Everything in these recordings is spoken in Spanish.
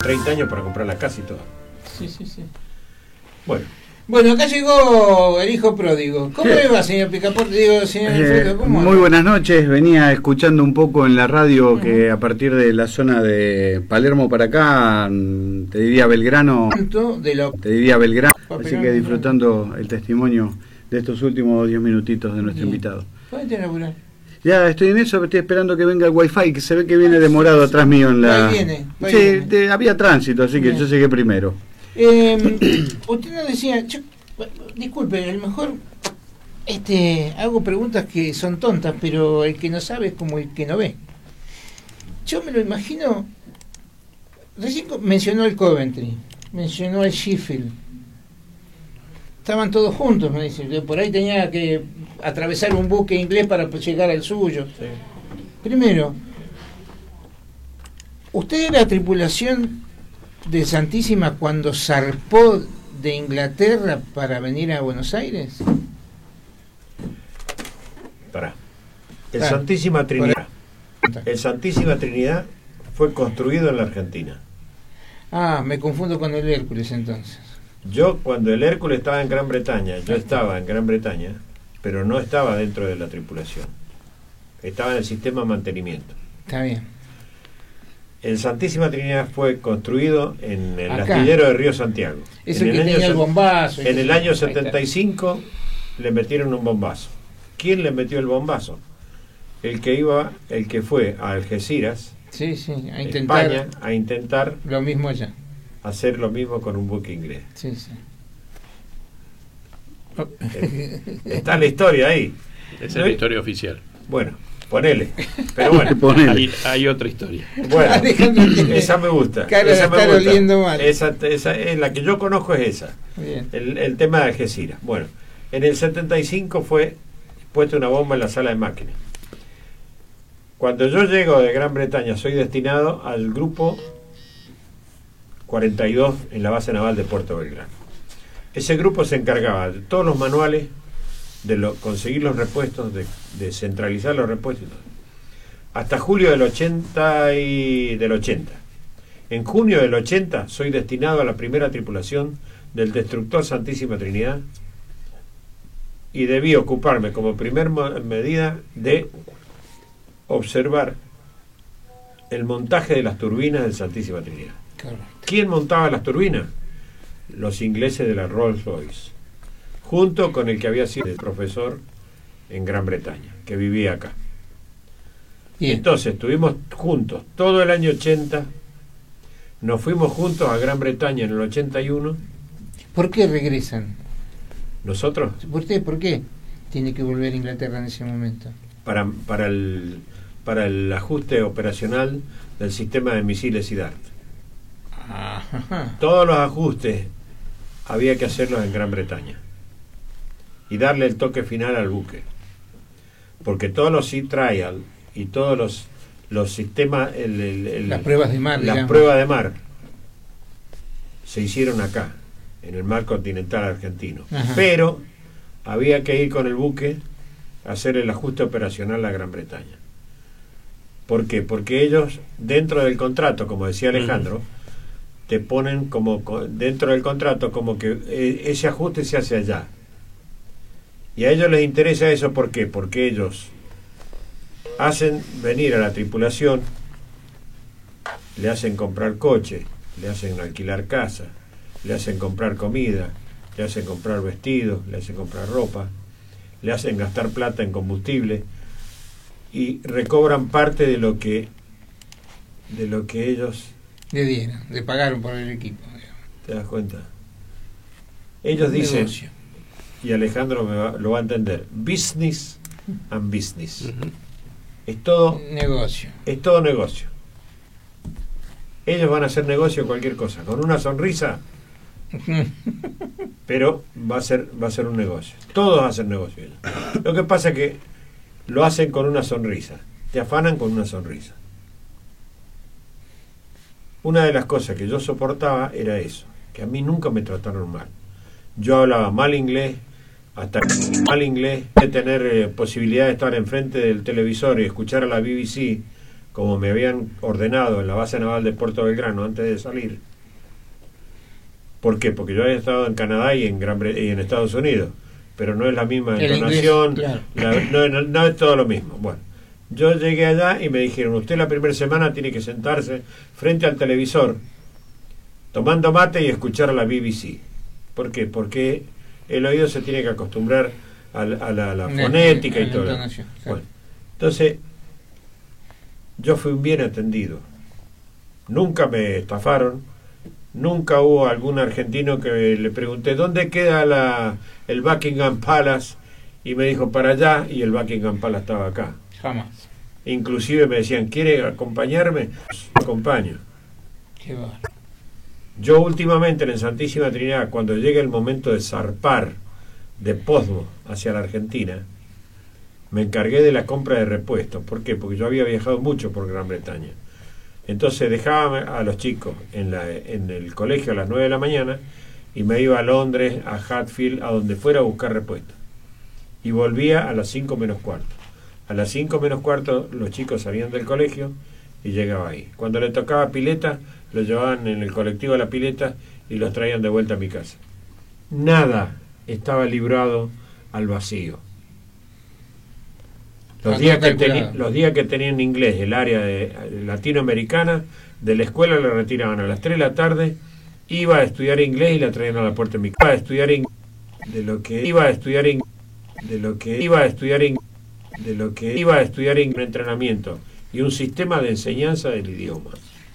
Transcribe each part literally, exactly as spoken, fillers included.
treinta años para comprar la casa y todo. Sí, sí, sí. Bueno. Bueno, acá llegó el hijo pródigo. ¿Cómo le va, señor Picaporte? Digo, señor Alfredo, ¿cómo eh, Muy buenas noches. Venía escuchando un poco en la radio uh-huh. que a partir de la zona de Palermo para acá, te diría Belgrano, de lo... te diría Belgrano, así que disfrutando el testimonio de estos últimos diez minutitos de nuestro Bien. invitado. ¿Puede laburar? Ya estoy en eso, estoy esperando que venga el wifi, que se ve que viene demorado atrás mío en la... Ahí viene, ahí sí, viene. De, había tránsito, así que Bien. yo llegué primero. Eh, usted nos decía, yo, disculpe, a lo mejor este, hago preguntas que son tontas, pero el que no sabe es como el que no ve. Yo me lo imagino, recién mencionó el Coventry, mencionó el Sheffield, estaban todos juntos, me dice, por ahí tenía que atravesar un buque inglés para llegar al suyo. Sí. Primero, ¿usted era tripulación de Santísima cuando zarpó de Inglaterra para venir a Buenos Aires? Pará. El ah, Santísima Trinidad. El Santísima Trinidad fue construido en la Argentina. Ah, me confundo con el Hércules entonces. Yo cuando el Hércules estaba en Gran Bretaña, yo estaba en Gran Bretaña, pero no estaba dentro de la tripulación. Estaba en el sistema de mantenimiento. Está bien. El Santísima Trinidad fue construido en el Acá. astillero de Río Santiago. Es el que tenía el bombazo. En el año setenta y cinco le metieron un bombazo. ¿Quién le metió el bombazo? El que iba, el que fue a Algeciras, sí, sí, a intentar, España, a intentar lo mismo allá. Hacer lo mismo con un buque inglés. Sí, sí. Está la historia ahí. Esa es la historia oficial. Bueno. Ponele, pero bueno, Ponele. Hay, hay otra historia. Bueno, esa me gusta. Cara esa me me gusta. Oliendo mal. Esa, esa es la que yo conozco, es esa. Bien. El, el tema de Algeciras. Bueno, en el setenta y cinco fue puesta una bomba en la sala de máquinas. Cuando yo llego de Gran Bretaña, soy destinado al grupo cuarenta y dos en la base naval de Puerto Belgrano. Ese grupo se encargaba de todos los manuales, de lo, conseguir los repuestos, de, de centralizar los repuestos, hasta julio del ochenta y del ochenta. En junio del ochenta soy destinado a la primera tripulación del destructor Santísima Trinidad y debí ocuparme como primer medida de observar el montaje de las turbinas del Santísima Trinidad. Correcto. ¿Quién montaba las turbinas? Los ingleses de la Rolls-Royce, junto con el que había sido el profesor en Gran Bretaña, que vivía acá. Bien. Entonces estuvimos juntos todo el año ochenta, nos fuimos juntos a Gran Bretaña en el ochenta y uno. ¿Por qué regresan? ¿Nosotros? ¿Por qué? ¿Por qué tiene que volver a Inglaterra en ese momento? Para, para, el, para el ajuste operacional del sistema de misiles y D A R T. Ajá. Todos los ajustes había que hacerlos en Gran Bretaña y darle el toque final al buque, porque todos los sea trial y todos los los sistemas el, el, el, las pruebas de mar las digamos. pruebas de mar se hicieron acá en el mar continental argentino. Ajá. Pero había que ir con el buque a hacer el ajuste operacional a Gran Bretaña. ¿Por qué? Porque ellos dentro del contrato, como decía Alejandro, uh-huh. te ponen como dentro del contrato como que ese ajuste se hace allá. Y a ellos les interesa eso, ¿por qué? Porque ellos hacen venir a la tripulación, le hacen comprar coche, le hacen alquilar casa, le hacen comprar comida, le hacen comprar vestidos, le hacen comprar ropa, le hacen gastar plata en combustible y recobran parte de lo que de lo que ellos le dieron, le pagaron por el equipo. ¿Te das cuenta? Ellos dicen, negocio. Y Alejandro me va, lo va a entender, business and business. Uh-huh. Es todo negocio. Es todo negocio. Ellos van a hacer negocio cualquier cosa, con una sonrisa, pero va a ser va a ser un negocio. Todos hacen negocio. Lo que pasa es que lo hacen con una sonrisa. Te afanan con una sonrisa. Una de las cosas que yo soportaba era eso, que a mí nunca me trataron mal. Yo hablaba mal inglés, hasta mal inglés, de tener eh, posibilidad de estar enfrente del televisor y escuchar a la B B C como me habían ordenado en la base naval de Puerto Belgrano antes de salir. ¿Por qué? Porque yo había estado en Canadá y en Gran Bre- y en Estados Unidos, pero no es la misma El entonación, inglés, la- no, no- no es todo lo mismo. Bueno, yo llegué allá y me dijeron, usted la primera semana tiene que sentarse frente al televisor, tomando mate y escuchar a la B B C. ¿Por qué? Porque el oído se tiene que acostumbrar a la, a la, a la Una- fonética a y la todo. entonación, claro. Bueno, entonces, yo fui un bien atendido. Nunca me estafaron. Nunca hubo algún argentino que le pregunté ¿dónde queda la, el Buckingham Palace? Y me dijo para allá, y el Buckingham Palace estaba acá. Jamás. Inclusive me decían, ¿quiere acompañarme? Acompaño. Qué bárbaro. Yo últimamente en Santísima Trinidad, cuando llegue el momento de zarpar de Potsdam hacia la Argentina, me encargué de la compra de repuestos. ¿Por qué? Porque yo había viajado mucho por Gran Bretaña. Entonces dejaba a los chicos en, la, en el colegio a las nueve de la mañana y me iba a Londres, a Hatfield, a donde fuera a buscar repuestos. Y volvía a las cinco menos cuarto. A las cinco menos cuarto los chicos salían del colegio y llegaba ahí. Cuando le tocaba pileta, los llevaban en el colectivo a la pileta y los traían de vuelta a mi casa. Nada estaba librado al vacío. Los días, que teni- los días que tenían inglés el área de, latinoamericana, de la escuela la retiraban a las tres de la tarde, iba a estudiar inglés y la traían a la puerta de mi casa. Iba a estudiar inglés, de lo que iba a estudiar inglés, de lo que iba a estudiar inglés, de lo que iba a estudiar inglés, un entrenamiento y un sistema de enseñanza del idioma.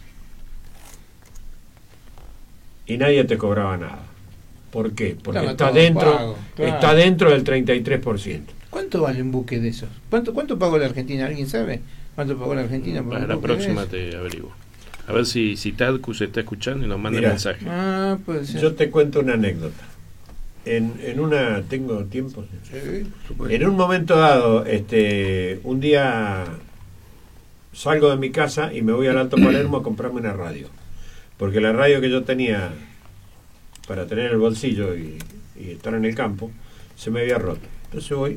Y nadie te cobraba nada. ¿Por qué? Porque Estaba está todo dentro, pago, claro. está dentro del treinta y tres por ciento. ¿Cuánto vale un buque de esos? ¿Cuánto, cuánto pagó la Argentina? ¿Alguien sabe? ¿Cuánto pagó la Argentina por Para un la buque de próxima esos? te averiguo. A ver si, si Tadku se está escuchando y nos manda Mirá. mensaje. Ah, puede ser. Yo te cuento una anécdota. En, en una, tengo tiempo. Sí, supuesto. En un momento dado, este, un día salgo de mi casa y me voy al Alto Palermo a comprarme una radio, porque la radio que yo tenía para tener en el bolsillo y, y estar en el campo se me había roto. Entonces voy,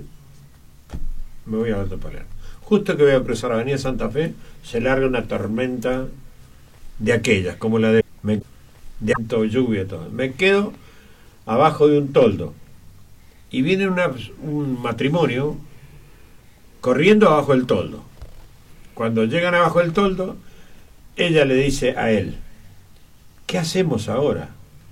me voy al Alto Palermo. Justo que voy a cruzar la Avenida Santa Fe, se larga una tormenta de aquellas, como la de, me, de viento, lluvia, todo. Me quedo abajo de un toldo y viene una, un matrimonio corriendo abajo del toldo. Cuando llegan abajo del toldo, ella le dice a él, ¿qué hacemos ahora?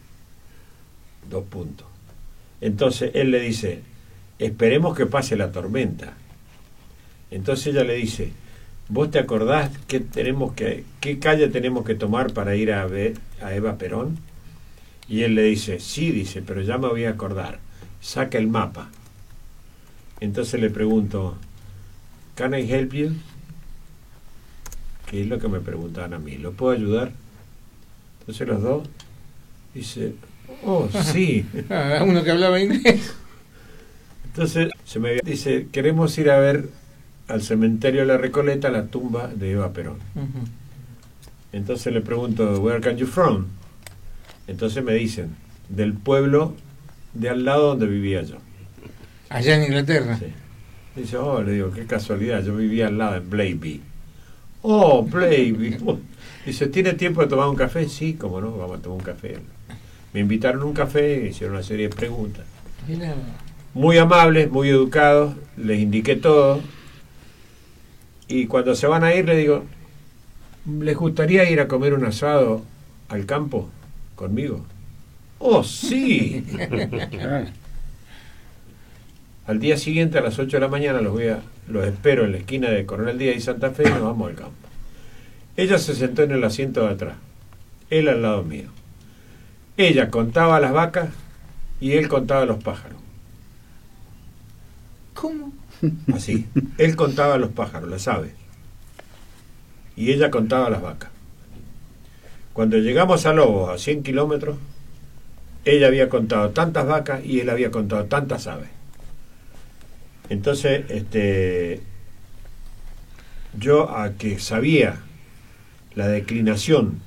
Dos puntos. Entonces él le dice, esperemos que pase la tormenta. Entonces ella le dice, ¿vos te acordás qué tenemos que, qué calle tenemos que tomar para ir a ver a Eva Perón? Y él le dice, sí, dice, pero ya me voy a acordar. Saca el mapa. Entonces le pregunto, ¿Can I help you? Que es lo que me preguntaban a mí. ¿Lo puedo ayudar? Entonces los dos dice, oh, sí. Ah, uno que hablaba inglés. Entonces se me dice, queremos ir a ver al cementerio de la Recoleta la tumba de Eva Perón. Uh-huh. Entonces le pregunto, where can you from? Entonces me dicen, del pueblo de al lado donde vivía yo. Allá en Inglaterra. Sí. Dice, oh, le digo, qué casualidad, yo vivía al lado en Blaby. Oh, Blaby. Dice, ¿tiene tiempo de tomar un café? Sí, como no, vamos a tomar un café. Me invitaron a un café, hicieron una serie de preguntas. Mira. Muy amables, muy educados, les indiqué todo. Y cuando se van a ir, le digo, ¿les gustaría ir a comer un asado al campo conmigo? ¡Oh, sí! Al día siguiente, a las ocho de la mañana, los voy a, los espero en la esquina de Coronel Díaz y Santa Fe y nos vamos al campo. Ella se sentó en el asiento de atrás, él al lado mío. Ella contaba las vacas y él contaba los pájaros. ¿Cómo? Así. Él contaba los pájaros, las aves. Y ella contaba las vacas. Cuando llegamos a Lobos, a cien kilómetros, ella había contado tantas vacas y él había contado tantas aves. Entonces, este, yo a que sabía la declinación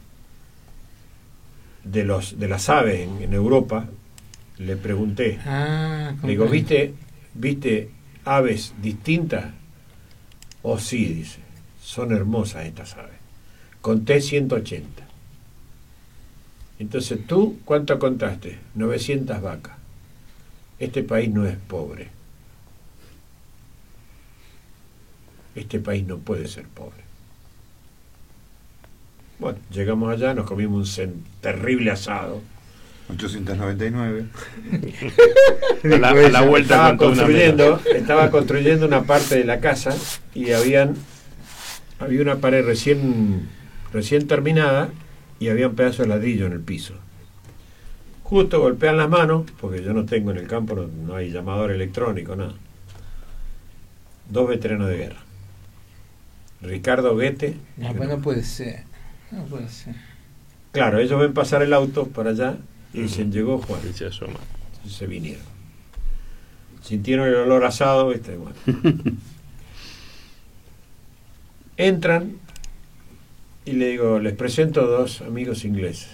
de los de las aves en, en Europa, le pregunté, Ah, le digo, comprendo. ¿viste, ¿viste aves distintas? Oh, sí, dice. son hermosas estas aves. Conté ciento ochenta. Entonces, ¿tú cuánto contaste? novecientas vacas. Este país no es pobre. Este país no puede ser pobre. Bueno, llegamos allá, nos comimos un terrible asado. ochocientos noventa y nueve. A la, a la vuelta estaba construyendo, una estaba construyendo una parte de la casa y habían había una pared recién recién terminada y había un pedazo de ladrillo en el piso. Justo golpean las manos, porque yo no tengo en el campo, no, no hay llamador electrónico, nada. Dos veteranos de guerra. Ricardo Guete. No, pues no puede ser. No puede ser. Claro, ellos ven pasar el auto para allá y dicen, llegó Juan. Y se asoma. Se vinieron. Sintieron el olor asado, ¿viste? Bueno. Entran y le digo, les presento dos amigos ingleses.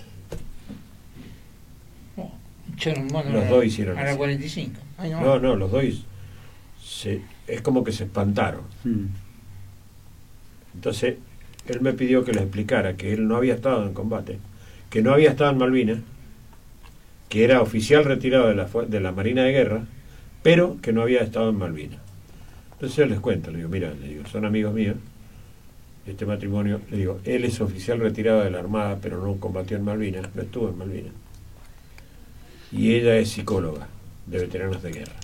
Echaron mano Los a, dos hicieron a la así. cuarenta y cinco. Ay, no. No, no, los dos se, es como que se espantaron. Mm. Entonces, él me pidió que les explicara que él no había estado en combate, que no había estado en Malvinas, que era oficial retirado de la, de la Marina de Guerra, pero que no había estado en Malvinas. Entonces yo les cuento, le digo, mira, le digo, son amigos míos, este matrimonio, le digo, él es oficial retirado de la Armada, pero no combatió en Malvinas, no estuvo en Malvinas. Y ella es psicóloga de veteranos de guerra.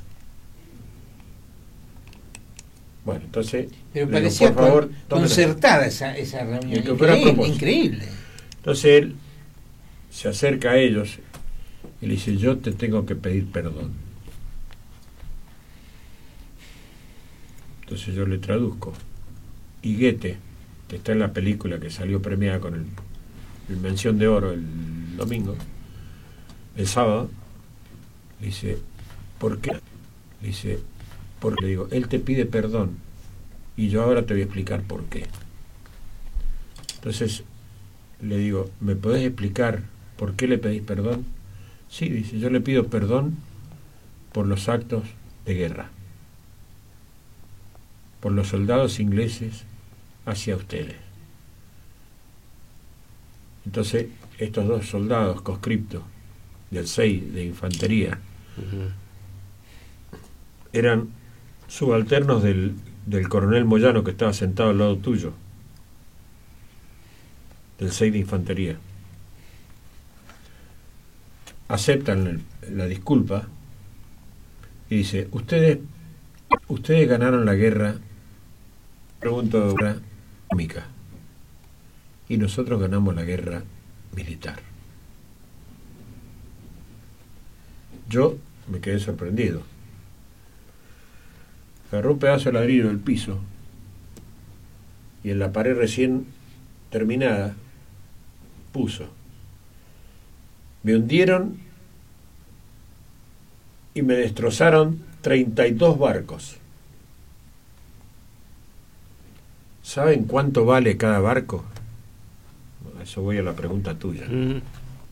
Bueno, entonces, Pero le parecía digo, por favor, con- tómenla. concertada esa, esa reunión. Y que fuera a Increíble, propósito. increíble. Entonces él se acerca a ellos y le dice, yo te tengo que pedir perdón. Entonces yo le traduzco. Y Goethe, que está en la película que salió premiada con el, el Mención de Oro el domingo, el sábado, le dice, ¿por qué? Le dice, porque le digo, él te pide perdón y yo ahora te voy a explicar por qué. Entonces le digo, ¿me podés explicar por qué le pedís perdón? Sí, dice, yo le pido perdón por los actos de guerra, por los soldados ingleses hacia ustedes. Entonces, estos dos soldados conscriptos del seis de infantería Uh-huh. eran subalternos del, del coronel Moyano que estaba sentado al lado tuyo, del seis de infantería. Aceptan el, la disculpa y dice, ustedes ustedes ganaron la guerra, pregunto, económica, y nosotros ganamos la guerra militar. Yo me quedé sorprendido. Agarró un pedazo de ladrillo del piso y en la pared recién terminada puso: me hundieron y me destrozaron treinta y dos barcos. ¿Saben cuánto vale cada barco? Eso voy a la pregunta tuya. Uh-huh.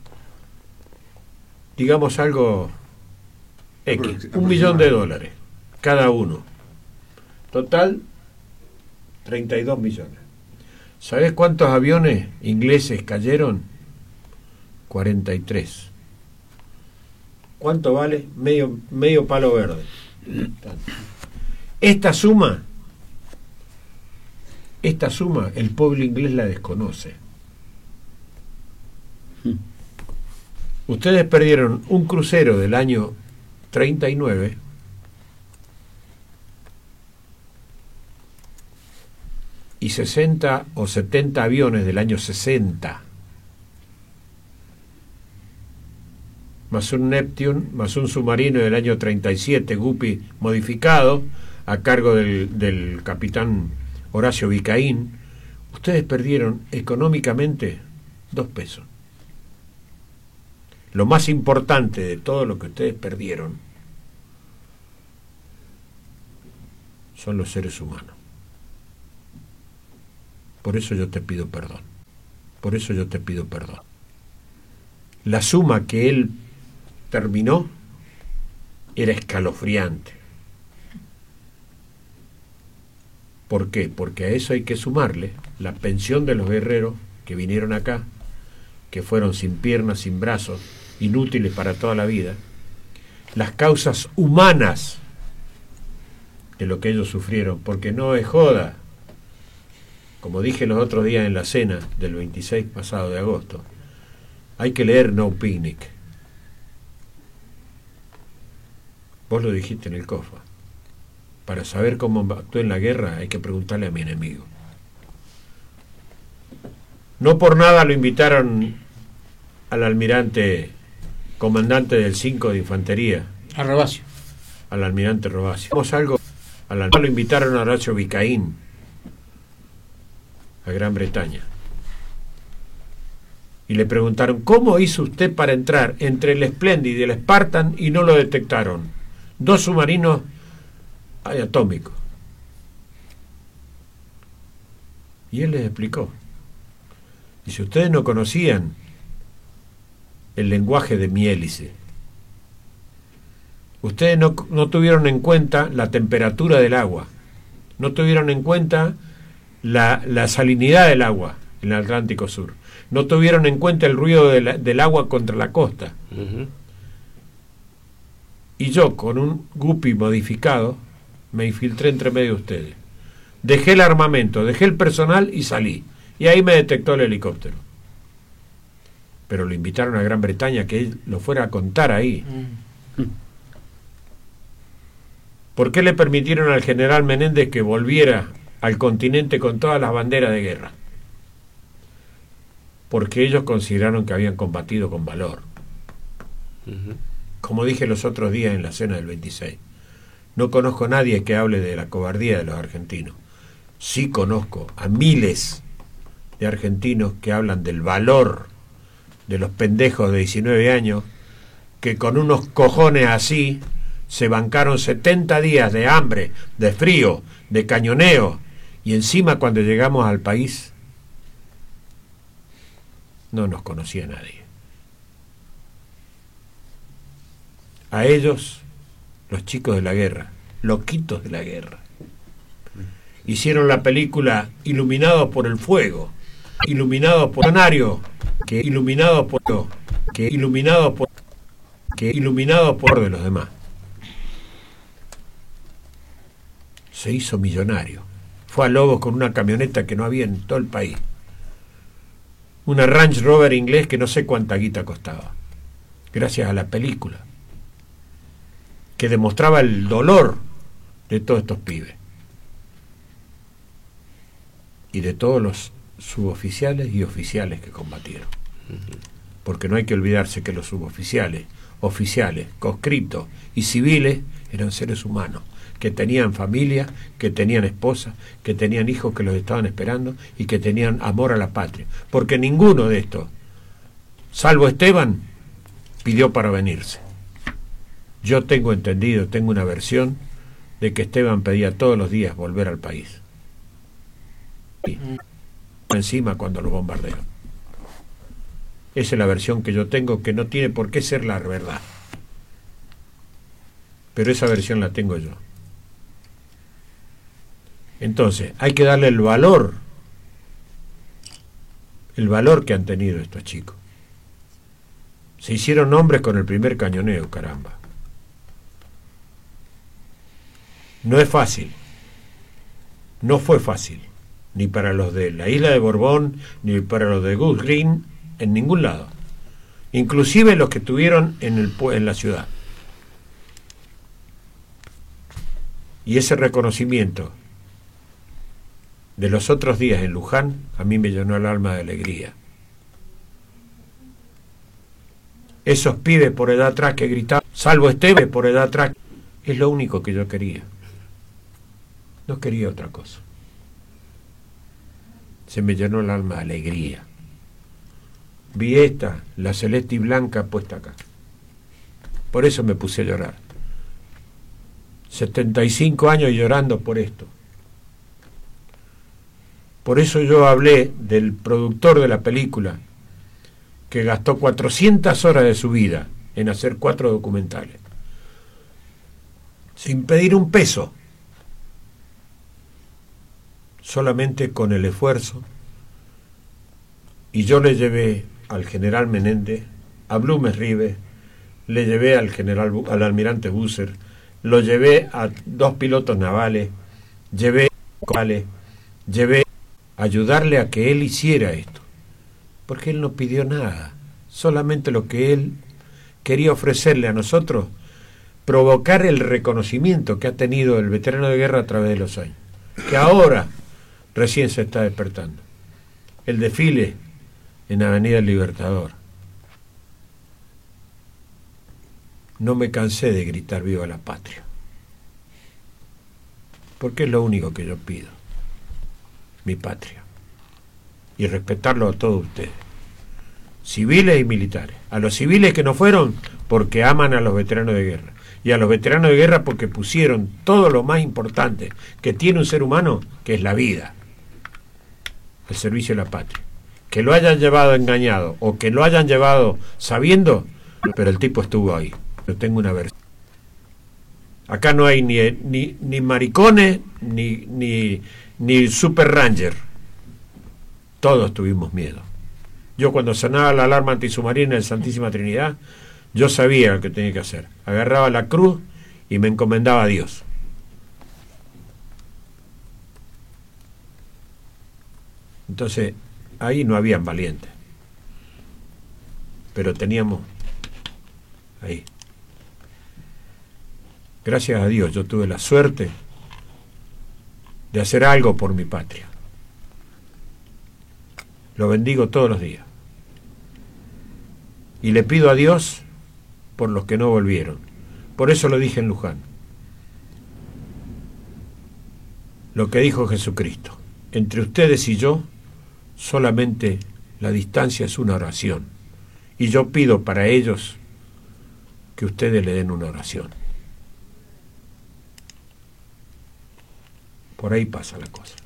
Digamos algo X, un millón de dólares cada uno. Total, treinta y dos millones. ¿Sabés cuántos aviones ingleses cayeron? cuarenta y tres. ¿Cuánto vale? Medio, medio palo verde. Esta suma, esta suma, el pueblo inglés la desconoce. Ustedes perdieron un crucero del año treinta y nueve y sesenta o setenta aviones del año sesenta, más un Neptune, más un submarino del año treinta y siete, Guppy modificado, a cargo del, del capitán Horacio Vicaín. Ustedes perdieron económicamente dos pesos. Lo más importante de todo lo que ustedes perdieron son los seres humanos. Por eso yo te pido perdón. Por eso yo te pido perdón. La suma que él terminó era escalofriante. ¿Por qué? Porque a eso hay que sumarle la pensión de los guerreros que vinieron acá, que fueron sin piernas, sin brazos, inútiles para toda la vida, las causas humanas de lo que ellos sufrieron, porque no es joda. Como dije los otros días en la cena del veintiséis pasado de agosto, hay que leer No Picnic. Vos lo dijiste en el C O F A. Para saber cómo actué en la guerra hay que preguntarle a mi enemigo. No por nada lo invitaron al almirante comandante del cinco de Infantería. A Robacio. Al almirante Robacio. Vamos algo. Al almirante lo invitaron a Horacio Vicaín, a Gran Bretaña. Y le preguntaron, ¿cómo hizo usted para entrar entre el Splendid y el Spartan y no lo detectaron? Dos submarinos atómicos. Y él les explicó. Y si ustedes no conocían el lenguaje de mi hélice, ustedes no, no tuvieron en cuenta la temperatura del agua, no tuvieron en cuenta la, la salinidad del agua en el Atlántico Sur, no tuvieron en cuenta el ruido de la, del agua contra la costa. Uh-huh. Y yo, con un Guppy modificado, me infiltré entre medio de ustedes. Dejé el armamento, dejé el personal y salí. Y ahí me detectó el helicóptero. Pero lo invitaron a Gran Bretaña que él lo fuera a contar ahí. Mm. ¿Por qué le permitieron al general Menéndez que volviera al continente con todas las banderas de guerra? Porque ellos consideraron que habían combatido con valor. Uh-huh. Como dije los otros días en la cena del veintiséis, no conozco a nadie que hable de la cobardía de los argentinos. Sí conozco a miles de argentinos que hablan del valor de los pendejos de diecinueve años que con unos cojones así se bancaron setenta días de hambre, de frío, de cañoneo, y encima cuando llegamos al país no nos conocía nadie. A ellos, los chicos de la guerra, loquitos de la guerra, hicieron la película Iluminados por el Fuego, iluminados por Canario, que iluminados por que iluminados por que iluminados por de los demás. Se hizo millonario. Fue a Lobos con una camioneta que no había en todo el país. Una Range Rover inglés que no sé cuánta guita costaba. Gracias a la película, que demostraba el dolor de todos estos pibes. Y de todos los suboficiales y oficiales que combatieron. Porque no hay que olvidarse que los suboficiales, oficiales, conscriptos y civiles eran seres humanos, que tenían familia, que tenían esposa, que tenían hijos que los estaban esperando y que tenían amor a la patria. Porque ninguno de estos, salvo Esteban, pidió para venirse. Yo tengo entendido, tengo una versión de que Esteban pedía todos los días volver al país. Y encima cuando lo bombardearon. Esa es la versión que yo tengo, que no tiene por qué ser la verdad. Pero esa versión la tengo yo. Entonces, hay que darle el valor, el valor que han tenido estos chicos. Se hicieron hombres con el primer cañoneo, caramba. No es fácil. No fue fácil. Ni para los de la isla de Borbón, ni para los de Goose Green, en ningún lado. Inclusive los que estuvieron en, el, en la ciudad. Y ese reconocimiento de los otros días en Luján, a mí me llenó el alma de alegría. Esos pibes por edad atrás que gritaban, salvo Esteban por edad atrás, es lo único que yo quería. No quería otra cosa. Se me llenó el alma de alegría. Vi esta, la celeste y blanca, puesta acá. Por eso me puse a llorar. setenta y cinco años llorando por esto. Por eso yo hablé del productor de la película, que gastó cuatrocientas horas de su vida en hacer cuatro documentales, sin pedir un peso. solamente con el esfuerzo, y yo le llevé al general Menéndez, a Blumes Rives, le llevé al general al almirante Busser, lo llevé a dos pilotos navales, llevé navales, llevé a ayudarle a que él hiciera esto, porque él no pidió nada, solamente lo que él quería ofrecerle a nosotros, provocar el reconocimiento que ha tenido el veterano de guerra a través de los años, que ahora recién se está despertando. El desfile en Avenida Libertador. No me cansé de gritar viva la patria, porque es lo único que yo pido, mi patria, y respetarlo a todos ustedes, civiles y militares, a los civiles que no fueron porque aman a los veteranos de guerra, y a los veteranos de guerra porque pusieron todo lo más importante que tiene un ser humano, que es la vida, el servicio a la patria. Que lo hayan llevado engañado o que lo hayan llevado sabiendo, pero el tipo estuvo ahí. Yo tengo una versión. Acá no hay ni, ni, ni maricones ni, ni, ni super ranger. Todos tuvimos miedo. Yo cuando sonaba la alarma antisubmarina en Santísima Trinidad, yo sabía lo que tenía que hacer. Agarraba la cruz y me encomendaba a Dios. Entonces, ahí no habían valientes, pero teníamos ahí. Gracias a Dios yo tuve la suerte de hacer algo por mi patria. Lo bendigo todos los días. Y le pido a Dios por los que no volvieron. Por eso lo dije en Luján. Lo que dijo Jesucristo. Entre ustedes y yo, solamente la distancia es una oración. Y yo pido para ellos que ustedes le den una oración. Por ahí pasa la cosa.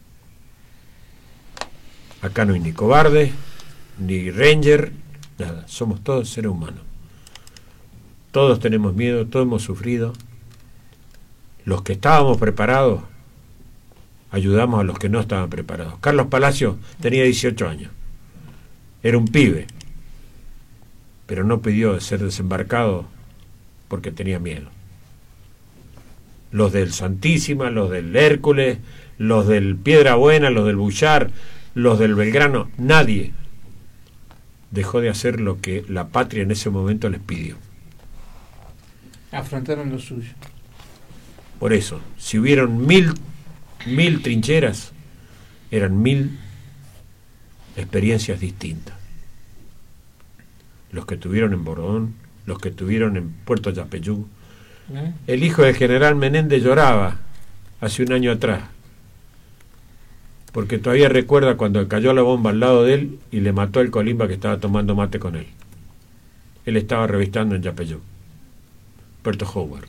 Acá no hay ni cobarde, ni ranger, nada. Somos todos seres humanos. Todos tenemos miedo, todos hemos sufrido. Los que estábamos preparados, ayudamos a los que no estaban preparados. Carlos Palacio tenía dieciocho años. Era un pibe, pero no pidió ser desembarcado porque tenía miedo. Los del Santísima, los del Hércules, los del Piedra Buena, los del Bullar, los del Belgrano, nadie dejó de hacer lo que la patria en ese momento les pidió. Afrontaron lo suyo. Por eso, si hubieron mil, mil trincheras, eran mil experiencias distintas. Los que tuvieron en Bordón, los que tuvieron en Puerto Yapeyú. ¿Eh? El hijo del general Menéndez lloraba hace un año atrás, porque todavía recuerda cuando cayó la bomba al lado de él y le mató el colimba que estaba tomando mate con él. Él estaba revistando en Yapeyú, Puerto Howard.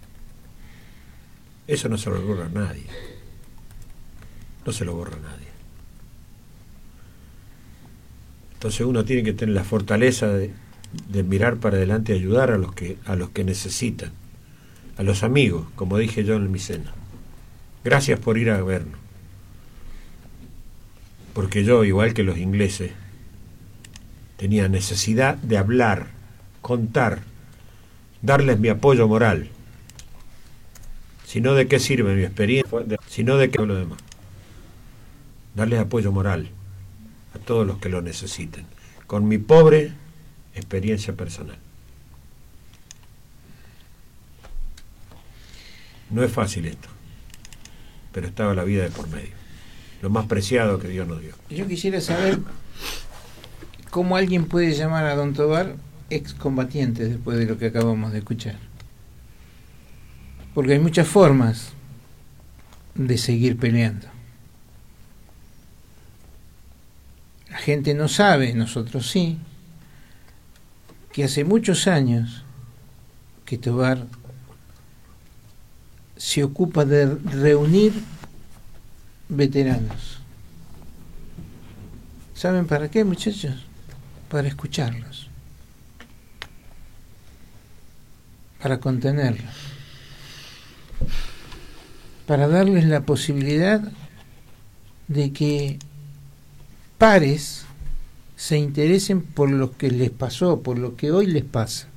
Eso no se lo borra a nadie. No se lo borra a nadie. Entonces uno tiene que tener la fortaleza de, de mirar para adelante y ayudar a los que a los que necesitan, a los amigos, como dije yo en el Micena. Gracias por ir a vernos. Porque yo, igual que los ingleses, tenía necesidad de hablar, contar, darles mi apoyo moral. Si no, ¿de qué sirve mi experiencia? Si no, ¿de qué lo demás? Darles apoyo moral a todos los que lo necesiten, con mi pobre experiencia personal. No es fácil esto, pero estaba la vida de por medio, lo más preciado que Dios nos dio. Yo quisiera saber cómo alguien puede llamar a don Tobar excombatiente después de lo que acabamos de escuchar. Porque hay muchas formas de seguir peleando. La gente no sabe, nosotros sí, que hace muchos años que Tobar se ocupa de reunir veteranos. ¿Saben para qué, muchachos? Para escucharlos, para contenerlos, para darles la posibilidad de que pares se interesen por lo que les pasó, por lo que hoy les pasa.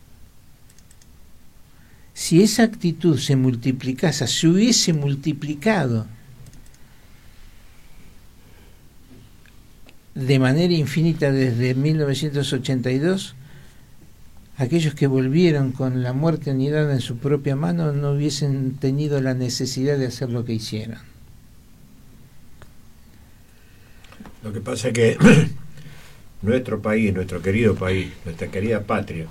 Si esa actitud se multiplicase, se hubiese multiplicado de manera infinita desde mil novecientos ochenta y dos, aquellos que volvieron con la muerte anidada en su propia mano no hubiesen tenido la necesidad de hacer lo que hicieron. Lo que pasa es que nuestro país, nuestro querido país, nuestra querida patria,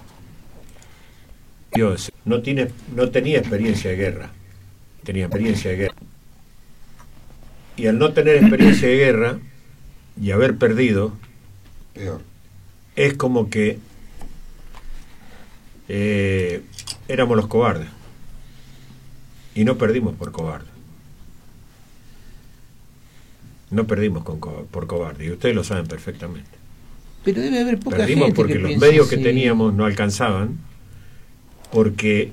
Dios, no tiene, no tenía experiencia de guerra, tenía experiencia de guerra. Y al no tener experiencia de guerra y haber perdido, peor. Es como que eh, éramos los cobardes. Y no perdimos por cobardes. No perdimos con, por cobarde, y ustedes lo saben perfectamente. Pero debe haber poca Perdimos gente porque que los piense medios que así. teníamos no alcanzaban, porque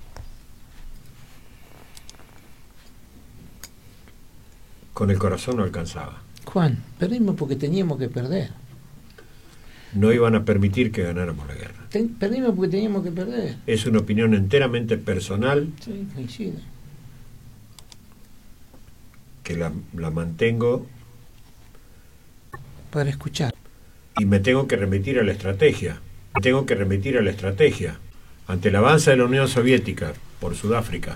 con el corazón no alcanzaba. Juan, perdimos porque teníamos que perder. No iban a permitir que ganáramos la guerra. Ten, perdimos porque teníamos que perder. Es una opinión enteramente personal, Sí, coincido. que la, la mantengo, Para escuchar. y me tengo que remitir a la estrategia. Me tengo que remitir a la estrategia. Ante el avance de la Unión Soviética por Sudáfrica.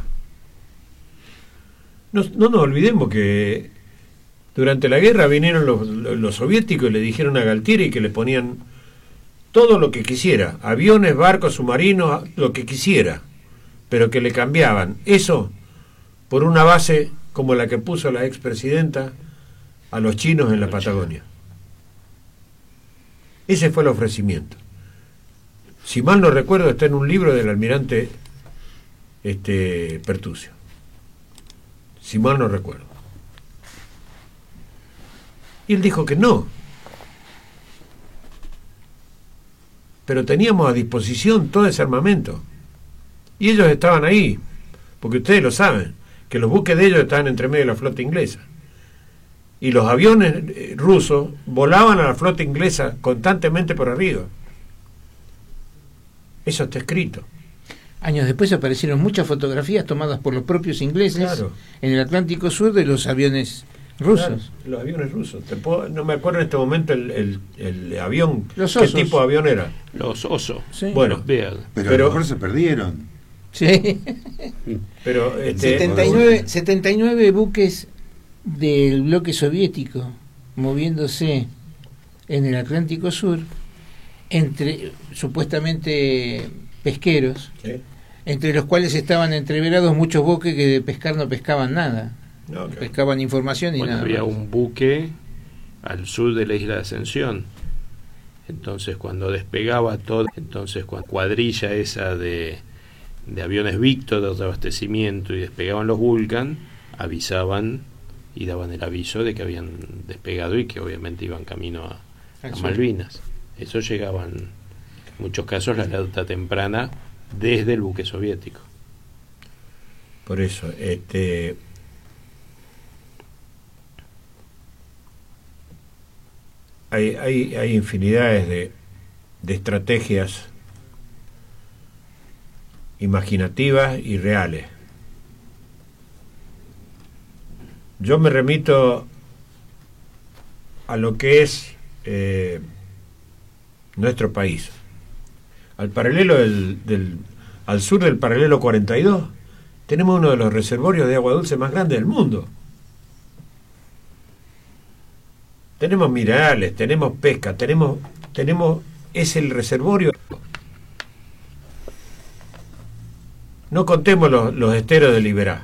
No, no nos olvidemos que durante la guerra vinieron los, los soviéticos y le dijeron a Galtieri que le ponían todo lo que quisiera, aviones, barcos, submarinos, lo que quisiera, pero que le cambiaban eso por una base como la que puso la expresidenta a los chinos en la Patagonia. Ese fue el ofrecimiento. Si mal no recuerdo, está en un libro del almirante este, Pertucio. Si mal no recuerdo. Y él dijo que no. Pero teníamos a disposición todo ese armamento. Y ellos estaban ahí. Porque ustedes lo saben, que los buques de ellos estaban entre medio de la flota inglesa. Y los aviones eh, rusos volaban a la flota inglesa constantemente por arriba. Eso está escrito. Años después aparecieron muchas fotografías tomadas por los propios ingleses Claro. en el Atlántico Sur de los aviones rusos. Claro, los aviones rusos. Te puedo, no me acuerdo en este momento el, el, el avión. Los ¿Qué osos. tipo de avión era? Los osos. Sí. Bueno, Los Bear. Pero, Pero- a lo mejor se perdieron. Sí. Pero este, setenta y nueve, setenta y nueve buques del bloque soviético moviéndose en el Atlántico Sur, entre supuestamente pesqueros, ¿sí? entre los cuales estaban entreverados muchos buques que de pescar no pescaban nada, No, no claro. pescaban información y Bueno, nada había más. un buque al sur de la isla de Ascensión. Entonces cuando despegaba todo, entonces cuando cuadrilla esa de, de aviones Víctor de abastecimiento y despegaban los Vulcan, avisaban y daban el aviso de que habían despegado y que obviamente iban camino a, Al a sur. Malvinas. Eso llegaban, en muchos casos, la alerta temprana desde el buque soviético. Por eso, este hay, hay, hay infinidades de, de estrategias imaginativas y reales. Yo me remito a lo que es eh, nuestro país, al paralelo del, del al sur del paralelo cuarenta y dos. Tenemos uno de los reservorios de agua dulce más grandes del mundo. Tenemos minerales, tenemos pesca, tenemos, tenemos, es el reservorio. No contemos los, los esteros de Liberá.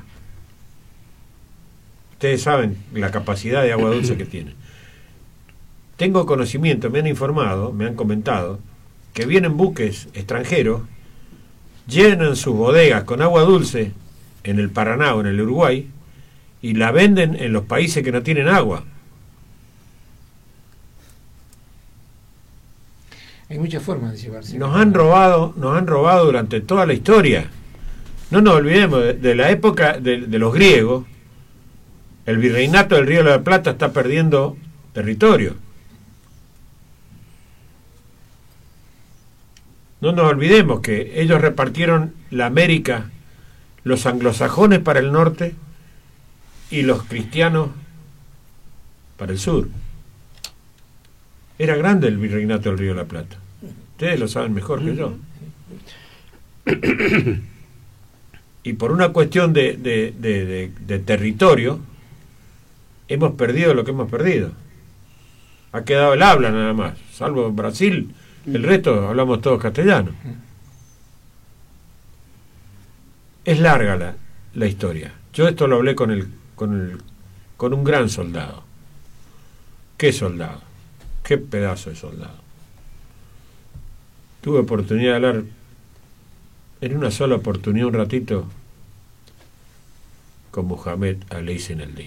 Ustedes saben la capacidad de agua dulce que tiene. Tengo conocimiento, me han informado, me han comentado, que vienen buques extranjeros, llenan sus bodegas con agua dulce en el Paraná o en el Uruguay y la venden en los países que no tienen agua. Hay muchas formas de llevarse. Nos han robado, nos han robado durante toda la historia. No nos olvidemos de, de la época de, de los griegos, El virreinato del Río de la Plata está perdiendo territorio. No nos olvidemos que ellos repartieron la América, los anglosajones para el norte y los cristianos para el sur. Era grande el virreinato del Río de la Plata. Ustedes lo saben mejor que yo. Y por una cuestión de, de, de, de, de territorio, hemos perdido lo que hemos perdido. Ha quedado el habla nada más, salvo Brasil, el resto hablamos todos castellano. Es larga la, la historia. Yo esto lo hablé con el, con el, con un gran soldado. ¿Qué soldado? ¿Qué pedazo de soldado? Tuve oportunidad de hablar en una sola oportunidad un ratito con Mohamed Ali Zineldin.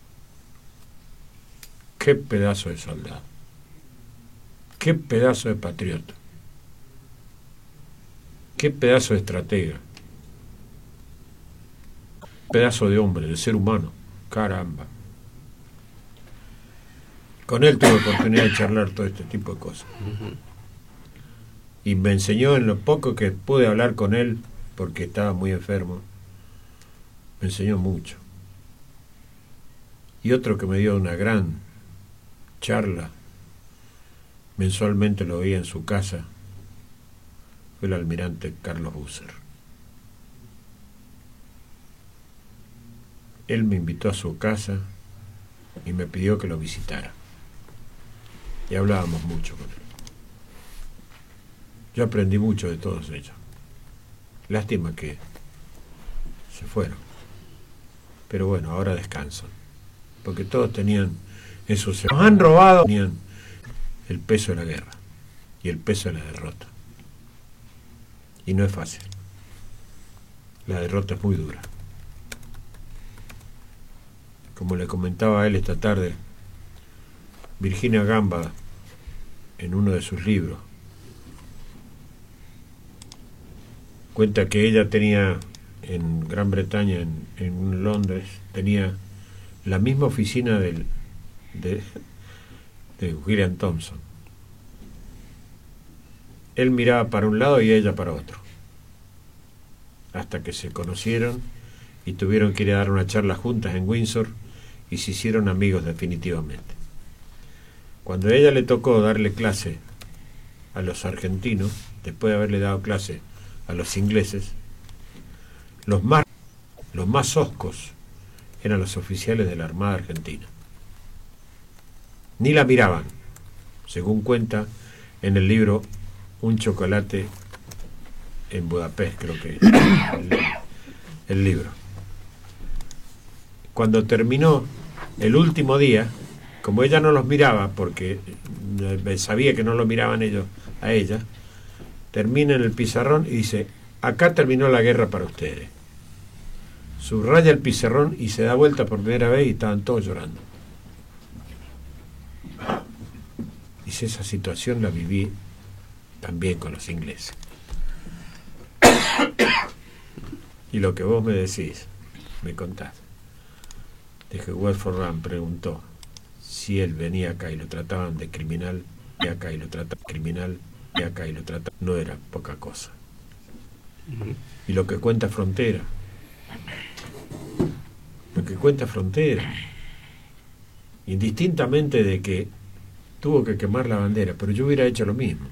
Qué pedazo de soldado, qué pedazo de patriota, qué pedazo de estratega, pedazo de hombre, de ser humano, caramba. Con él tuve oportunidad de charlar todo este tipo de cosas. Y me enseñó en lo poco que pude hablar con él, porque estaba muy enfermo, me enseñó mucho. Y otro que me dio una gran charla, mensualmente lo veía en su casa, fue el almirante Carlos Busser. Él me invitó a su casa y me pidió que lo visitara. Y hablábamos mucho con él. Yo aprendí mucho de todos ellos. Lástima que se fueron. Pero bueno, ahora descansan. Porque todos tenían en sus... Nos han robado, tenían el peso de la guerra y el peso de la derrota. Y no es fácil. La derrota es muy dura. Como le comentaba a él esta tarde, Virginia Gamba, en uno de sus libros, cuenta que ella tenía en Gran Bretaña, en, en Londres, tenía la misma oficina del, de, de William Thompson. Él miraba para un lado y ella para otro, hasta que se conocieron y tuvieron que ir a dar una charla juntas en Windsor y se hicieron amigos definitivamente. Cuando a ella le tocó darle clase a los argentinos, después de haberle dado clase a los ingleses, los más, los más hoscos eran los oficiales de la Armada Argentina. Ni la miraban, según cuenta en el libro Un chocolate en Budapest, creo que el, el libro. Cuando terminó el último día, como ella no los miraba, porque sabía que no lo miraban ellos a ella, termina en el pizarrón y dice: acá terminó la guerra para ustedes. Subraya el pizarrón y se da vuelta por primera vez y estaban todos llorando. Dice: esa situación la viví también con los ingleses. Y lo que vos me decís, me contás, de que Walford Rand preguntó si él venía acá y lo trataban de criminal, y acá y lo trataban de criminal, y acá y lo trataban, no era poca cosa. Y lo que cuenta Frontera, lo que cuenta Frontera, indistintamente de que tuvo que quemar la bandera, pero yo hubiera hecho lo mismo.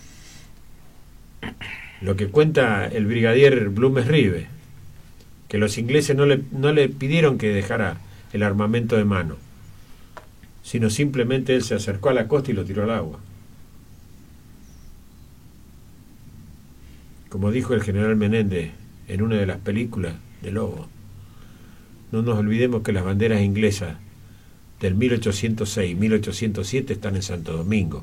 Lo que cuenta el brigadier Blumes Rive, que los ingleses no le, no le pidieron que dejara el armamento de mano, sino simplemente él se acercó a la costa y lo tiró al agua. Como dijo el general Menéndez en una de las películas de Lobo, no nos olvidemos que las banderas inglesas del mil ochocientos seis y mil ochocientos siete están en Santo Domingo.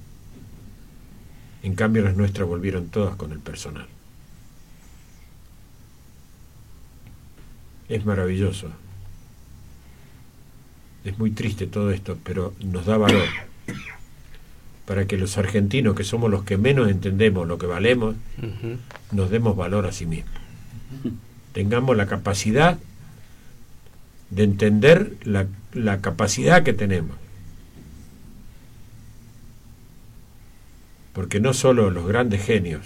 En cambio las nuestras volvieron todas con el personal. Es maravilloso. Es muy triste todo esto, pero nos da valor para que los argentinos, que somos los que menos entendemos lo que valemos, uh-huh, nos demos valor a sí mismos. Tengamos la capacidad de entender la, la capacidad que tenemos. Porque no solo los grandes genios,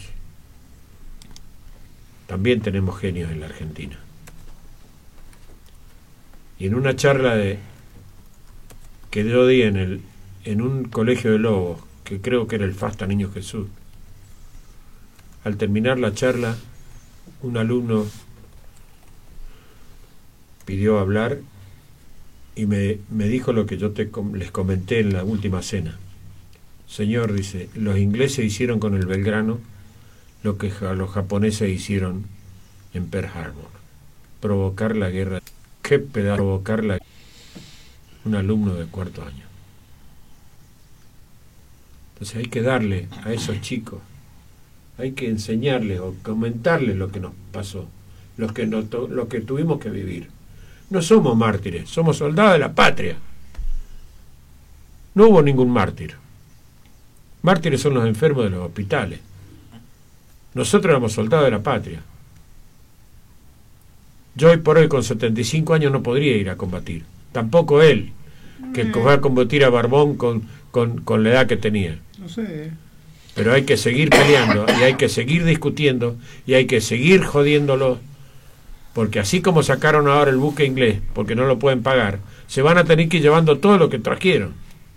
también tenemos genios en la Argentina. Y en una charla de que yo di en el en un colegio de Lobos, que creo que era el Fasta Niño Jesús, al terminar la charla, un alumno pidió hablar y me, me dijo lo que yo te, les comenté en la última cena. Señor, dice, los ingleses hicieron con el Belgrano lo que los japoneses hicieron en Pearl Harbor, provocar la guerra. ¿Qué pedazo? Provocar la un alumno de cuarto año. Entonces hay que darle a esos chicos, hay que enseñarles o comentarles lo que nos pasó, lo que, nos, lo que tuvimos que vivir. No somos mártires, somos soldados de la patria. No hubo ningún mártir. Mártires son los enfermos de los hospitales. Nosotros éramos soldados de la patria. Yo hoy por hoy con setenta y cinco años no podría ir a combatir. Tampoco él, que va a combatir a Barbón con, con, con la edad que tenía. No sé. Pero hay que seguir peleando y hay que seguir discutiendo y hay que seguir jodiéndolo, porque así como sacaron ahora el buque inglés porque no lo pueden pagar, se van a tener que ir llevando todo lo que trajeron,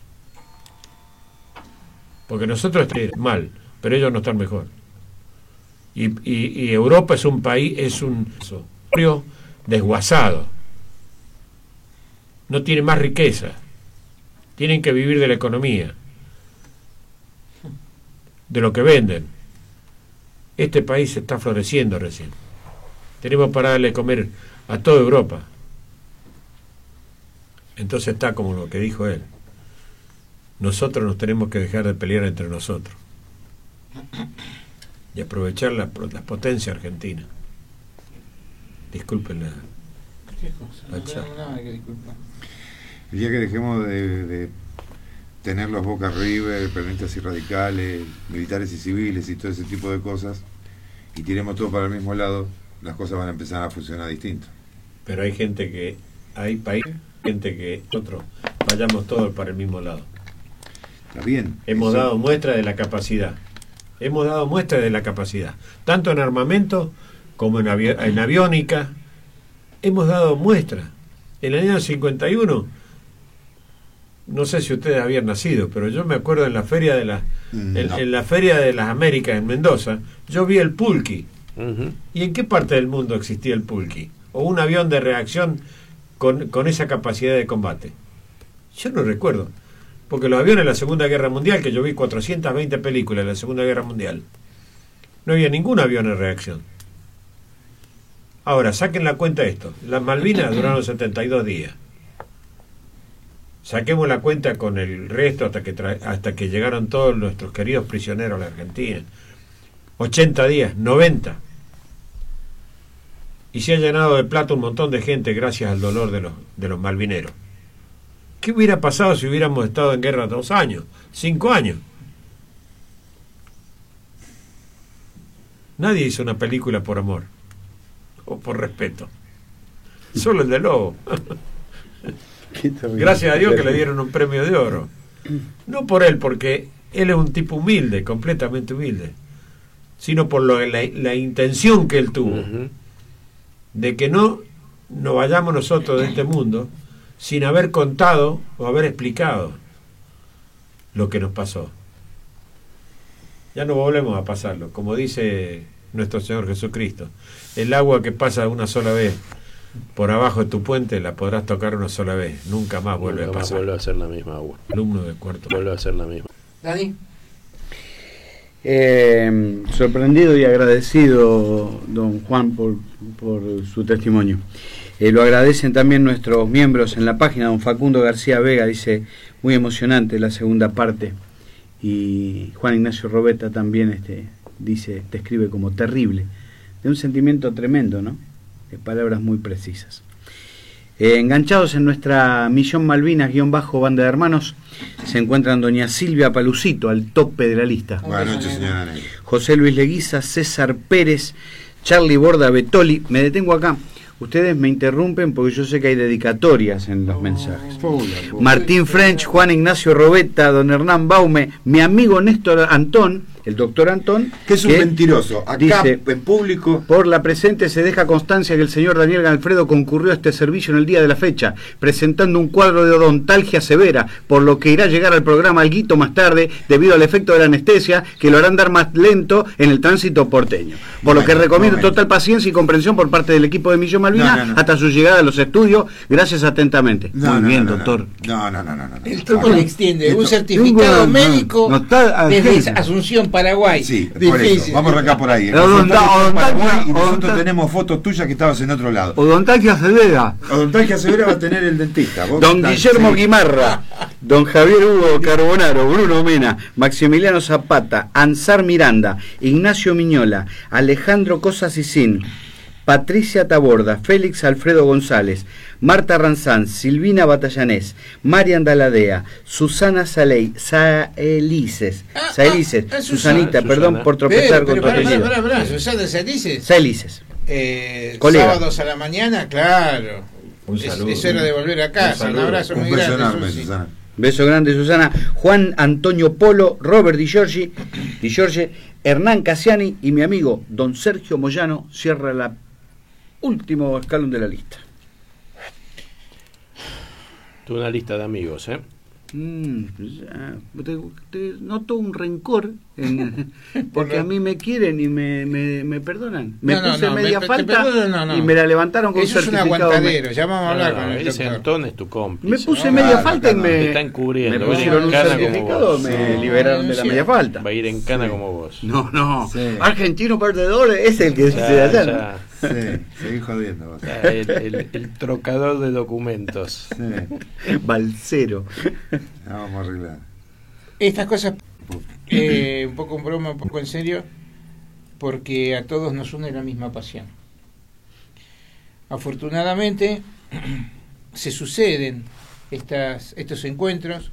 porque nosotros estamos mal, pero ellos no están mejor. Y, y, y Europa es un país, es un desguazado, no tiene más riqueza, tienen que vivir de la economía, de lo que venden. Este país está floreciendo recién. Tenemos para darle de comer a toda Europa. Entonces está como lo que dijo él. Nosotros nos tenemos que dejar de pelear entre nosotros y aprovechar la, la potencia argentina. Disculpen la, la No charla. tengo nada que disculpar. El día que dejemos de, de tener los Boca River, peronistas y radicales, militares y civiles y todo ese tipo de cosas, y tiremos todo para el mismo lado, las cosas van a empezar a funcionar distinto. Pero hay gente que, hay países, gente que nosotros vayamos todos para el mismo lado. ¿Está bien? Hemos Eso- dado muestra de la capacidad. Hemos dado muestra de la capacidad. Tanto en armamento como en, avi en aviónica. Hemos dado muestra. En el año cincuenta y uno, no sé si ustedes habían nacido, pero yo me acuerdo en la feria de, la, Mm, en, no. en la feria de las Américas en Mendoza, yo vi el Pulqui. Ujú. ¿Y en qué parte del mundo existía el Pulqui? O un avión de reacción con, con esa capacidad de combate. Yo no recuerdo. Porque los aviones de la Segunda Guerra Mundial, que yo vi cuatrocientas veinte películas de la Segunda Guerra Mundial, no había ningún avión en reacción. Ahora, saquen la cuenta de esto. Las Malvinas duraron setenta y dos días. Saquemos la cuenta con el resto hasta que, tra hasta que llegaron todos nuestros queridos prisioneros a la Argentina. ochenta días, noventa. Y se ha llenado de plata un montón de gente gracias al dolor de los, de los malvineros. ¿Qué hubiera pasado si hubiéramos estado en guerra dos años, cinco años? Nadie hizo una película por amor o por respeto. Solo el de Lobo. Gracias a Dios que le dieron un premio de oro. No por él, porque él es un tipo humilde, completamente humilde, sino por lo, la, la intención que él tuvo, Ujú. de que no nos vayamos nosotros de este mundo sin haber contado o haber explicado lo que nos pasó. Ya no volvemos a pasarlo, como dice nuestro Señor Jesucristo. El agua que pasa una sola vez por abajo de tu puente la podrás tocar una sola vez, nunca más vuelve Nunca a más pasar. vuelve a ser la misma agua. Alumno de cuarto. Vuelve a ser la misma. Dani. Eh, sorprendido y agradecido, don Juan, por, por su testimonio. Eh, lo agradecen también nuestros miembros en la página. Don Facundo García Vega dice, muy emocionante la segunda parte. Y Juan Ignacio Robeta también este, dice, te escribe como terrible, de un sentimiento tremendo, ¿no? De palabras muy precisas. Eh, enganchados en nuestra Millón Malvinas-Banda de Hermanos, se encuentran doña Silvia Palucito, al tope de la lista. Buenas noches, señora Negra. José Luis Leguiza, César Pérez, Charlie Borda Betoli. Me detengo acá. Ustedes me interrumpen porque yo sé que hay dedicatorias en los mensajes. Pula, pula. Martín French, Juan Ignacio Robeta, don Hernán Baume, mi amigo Néstor Antón, el doctor Antón, Que es un mentiroso. Acá, dice, en público, por la presente se deja constancia que el señor Daniel Alfredo concurrió a este servicio en el día de la fecha, presentando un cuadro de odontalgia severa, por lo que irá a llegar al programa alguito más tarde, debido al efecto de la anestesia, que lo harán dar más lento en el tránsito porteño. Por lo que Momento, recomiendo momento. total paciencia y comprensión por parte del equipo de Millón Malvina No, no, no. hasta su llegada a los estudios. Gracias atentamente. No, Muy no, bien, no, no, doctor. No, no, no, no, no. no. El truco Acá- le extiende esto- un certificado no, no, médico no está- desde gente. Asunción, Paraguay. Sí, por Difícil. eso. Vamos a arrancar por ahí. El Odontal- consultorio está en odontal- Paraguay y nosotros odontal- tenemos fotos tuyas que estabas en otro lado. Odontalgia severa. Odontalgia severa va a tener el dentista. Vos Don estás- Guillermo sí. Guimarra, don Javier Hugo Carbonaro, Bruno Mena, Maximiliano Zapata, Ansar Miranda, Ignacio Miñola, Alejandro Cosasicín, Patricia Taborda, Félix Alfredo González, Marta Ranzán, Silvina Batallanés, Marian Daladea, Susana Saley, Saelices, Ah, ah, Saelices, ah, Susana. Susanita, Susana. perdón por Pero, tropezar con pero, tu pará, pará, apellido. pará, pará, Susana Salices, Saelices. eh, Colega. sábados a la mañana, claro. Un Es- saludo. Es, hora de volver a casa. Un Un, saludo. abrazo Un muy beso grande. enorme, Susi. Susana. Beso grande, Susana. Juan Antonio Polo, Robert Di Giorgi, Di Giorgi, Hernán Cassiani y mi amigo Don Sergio Moyano cierra el último escalón de la lista. Tuve una lista de amigos, ¿eh? Mm, ya, te, te noto un rencor en- porque Por a lo- mí me quieren y me, me, me perdonan. Me No, no, puse no, media me- te falta perdono, no, no. y me la levantaron con Eso es un certificado. aguantadero. Ya vamos a hablar No, no, con el ese doctor. Antón es tu cómplice. Me puse No, media claro, falta y acá no. me, Te está encubriendo, me va a ir pusieron en un cana como certificado, vos. me Sí. liberaron de la Sí. media falta. Va a ir en cana como vos. No, no. Sí. Argentino perdedor es el que se Ya, allá. ya. Sí, seguí jodiendo vos. Ya, el, el- el trocador de documentos. Sí. ¿no? Balsero. Ya vamos a arreglar. Estas cosas, eh, un poco en broma, un poco en serio, porque a todos nos une la misma pasión. Afortunadamente, se suceden estas, estos encuentros.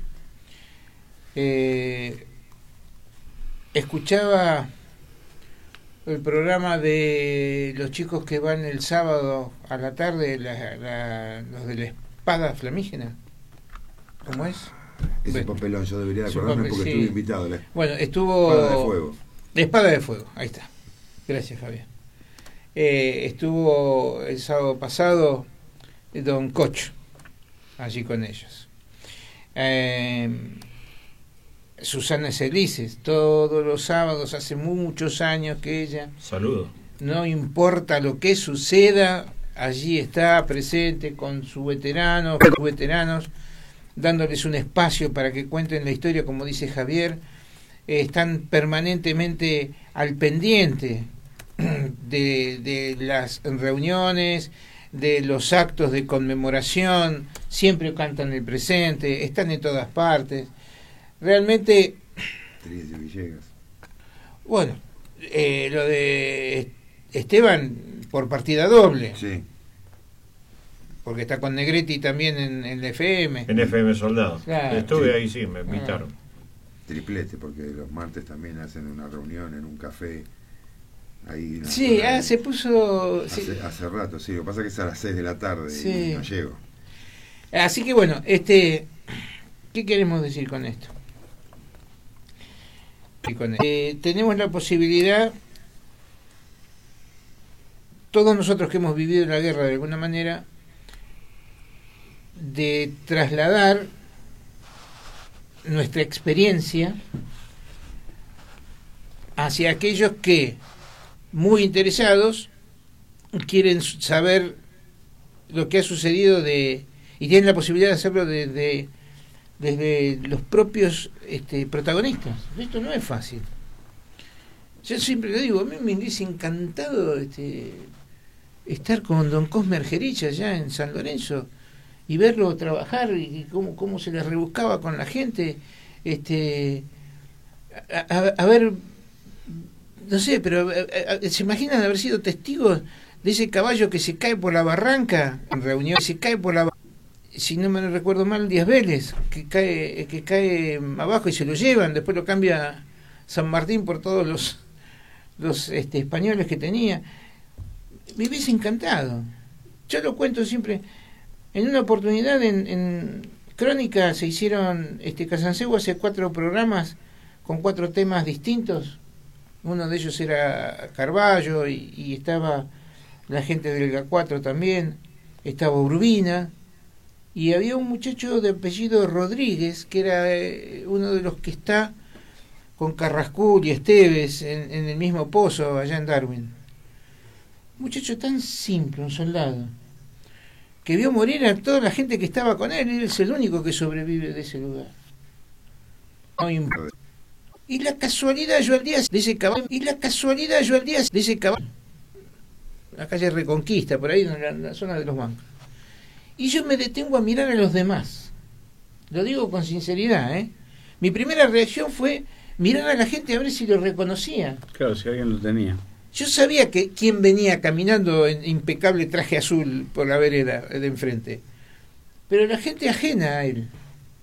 Eh, escuchaba el programa de los chicos que van el sábado a la tarde, la- la- los de la espada flamígena. ¿Cómo es? Ese Bueno. papelón yo debería Ese acordarme papel, porque sí. estuve invitado. La Bueno, estuvo... espada de fuego. Espada de Fuego, ahí está. Gracias, Javier. Eh, estuvo el sábado pasado Don Cocho allí con ellos. Eh, Susana Celices, todos los sábados, hace muchos años que ella, Saludo. no importa lo que suceda, allí está presente con sus veteranos, con sus veteranos, dándoles un espacio para que cuenten la historia, como dice Javier. Eh, están permanentemente al pendiente de, de las reuniones, de los actos de conmemoración, siempre cantan el presente, están en todas partes. Realmente, Trías y Villegas. bueno, eh, lo de Esteban por partida doble, Sí. porque está con Negretti también en, en la F M. En F M Soldado. Claro. Estuve Sí. ahí, sí, me invitaron. Triplete, porque los martes también hacen una reunión en un café. Ahí en la Sí, zona ah, de- se puso... Hace, sí. hace rato, sí. Lo que pasa es que es a las seis de la tarde Sí. y no llego. Así que bueno, este, ¿qué queremos decir con esto? Y con esto. Eh, tenemos la posibilidad, todos nosotros que hemos vivido la guerra de alguna manera, de trasladar nuestra experiencia hacia aquellos que, muy interesados, quieren saber lo que ha sucedido de y tienen la posibilidad de hacerlo desde, desde los propios este, protagonistas. Esto no es fácil. Yo siempre le digo, a mí me hubiese encantado este, estar con don Cosme Argerich allá en San Lorenzo y verlo trabajar y cómo, cómo se le rebuscaba con la gente. Este, a, a- a ver, no sé, pero a- a- ¿se imaginan haber sido testigos de ese caballo que se cae por la barranca en reunión, se cae por la ba- si no me recuerdo mal, Díaz Vélez, que cae, que cae abajo y se lo llevan, después lo cambia San Martín por todos los los este, españoles que tenía? Me hubiese encantado. Yo lo cuento siempre. En una oportunidad en, en Crónica se hicieron, este Casansegua hace cuatro programas con cuatro temas distintos. Uno de ellos era Carballo y, y estaba la gente del G cuatro también, estaba Urbina, y había un muchacho de apellido Rodríguez, que era eh, uno de los que está con Carrascul y Esteves en, en el mismo pozo allá en Darwin. Un muchacho tan simple, un soldado, que vio morir a toda la gente que estaba con él, y él es el único que sobrevive de ese lugar. No hay un... Y la casualidad yo al día de ese caballo, y la casualidad yo al día de ese caballo, la calle Reconquista, por ahí en la, en la zona de los bancos. Y yo me detengo a mirar a los demás. Lo digo con sinceridad, ¿eh? Mi primera reacción fue mirar a la gente a ver si lo reconocía. Claro, si alguien lo tenía. Yo sabía que quién venía caminando en impecable traje azul por la vereda de enfrente, pero la gente ajena a él.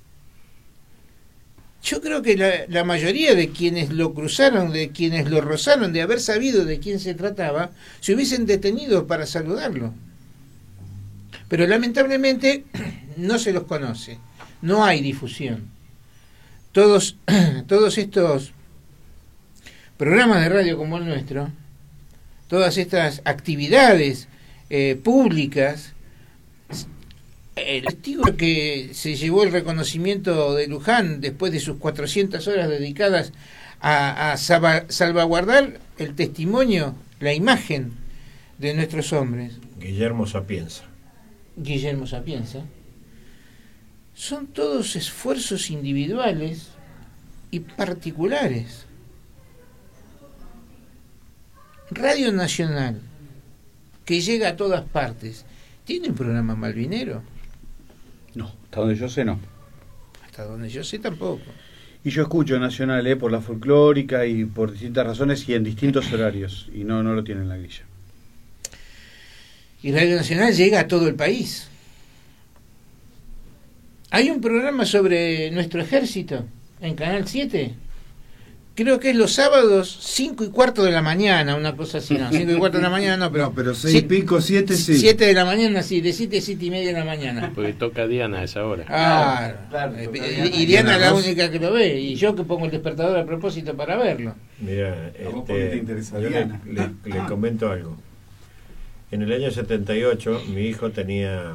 Yo creo que la, la mayoría de quienes lo cruzaron, de quienes lo rozaron, de haber sabido de quién se trataba, se hubiesen detenido para saludarlo. Pero lamentablemente no se los conoce, no hay difusión. Todos, todos estos programas de radio como el nuestro, todas estas actividades eh, públicas, el testigo que se llevó el reconocimiento de Luján después de sus cuatrocientas horas dedicadas a, a salvaguardar el testimonio, la imagen de nuestros hombres, Guillermo Sapienza. Guillermo Sapienza, son todos esfuerzos individuales y particulares. Radio Nacional, que llega a todas partes, ¿tiene un programa malvinero? No, hasta donde yo sé no. Hasta donde yo sé tampoco. Y yo escucho Nacional, eh, por la folclórica y por distintas razones y en distintos horarios, y no, no lo tiene en la grilla. Y Radio Nacional llega a todo el país. Hay un programa sobre nuestro ejército en Canal siete. Creo que es los sábados cinco y cuarto de la mañana, una cosa así, no, cinco y cuarto de la mañana no, pero... No, pero seis y pico, siete sí. siete de la mañana, sí, de siete a siete y media de la mañana. Porque toca Diana a esa hora. Ah, claro, claro. claro, Y, y Diana es la Ross. única que lo ve, y yo que pongo el despertador a propósito para verlo. Mira, ¿A vos por qué te este, interesa yo le, Diana? le- le comento algo. En el año setenta y ocho mi hijo tenía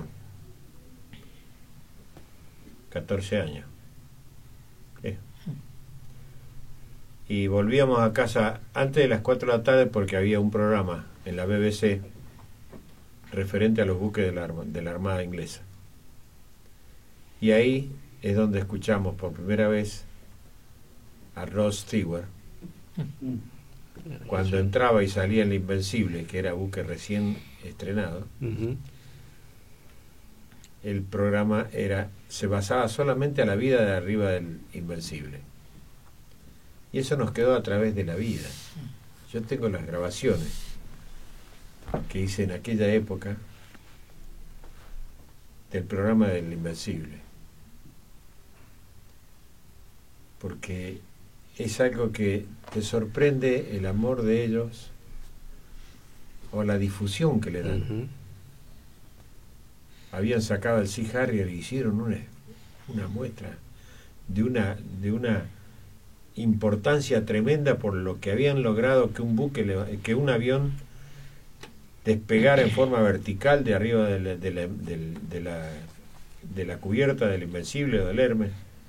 catorce años. ¿Qué? Y volvíamos a casa antes de las cuatro de la tarde porque había un programa en la B B C referente a los buques de la, arma- de la Armada Inglesa. Y ahí es donde escuchamos por primera vez a Rod Stewart cuando entraba y salía el Invencible, que era buque recién estrenado. Ujú. El programa era se basaba solamente a la vida de arriba del Invencible, y eso nos quedó a través de la vida. Yo tengo las grabaciones que hice en aquella época del programa del Invencible, porque es algo que te sorprende el amor de ellos o la difusión que le dan. Ujú. Habían sacado al Sea Harrier y hicieron una, una muestra de una de una importancia tremenda por lo que habían logrado que un buque le- que un avión despegara en forma vertical de arriba de la, de la, del- de la, de la cubierta del Invencible o del Hermes,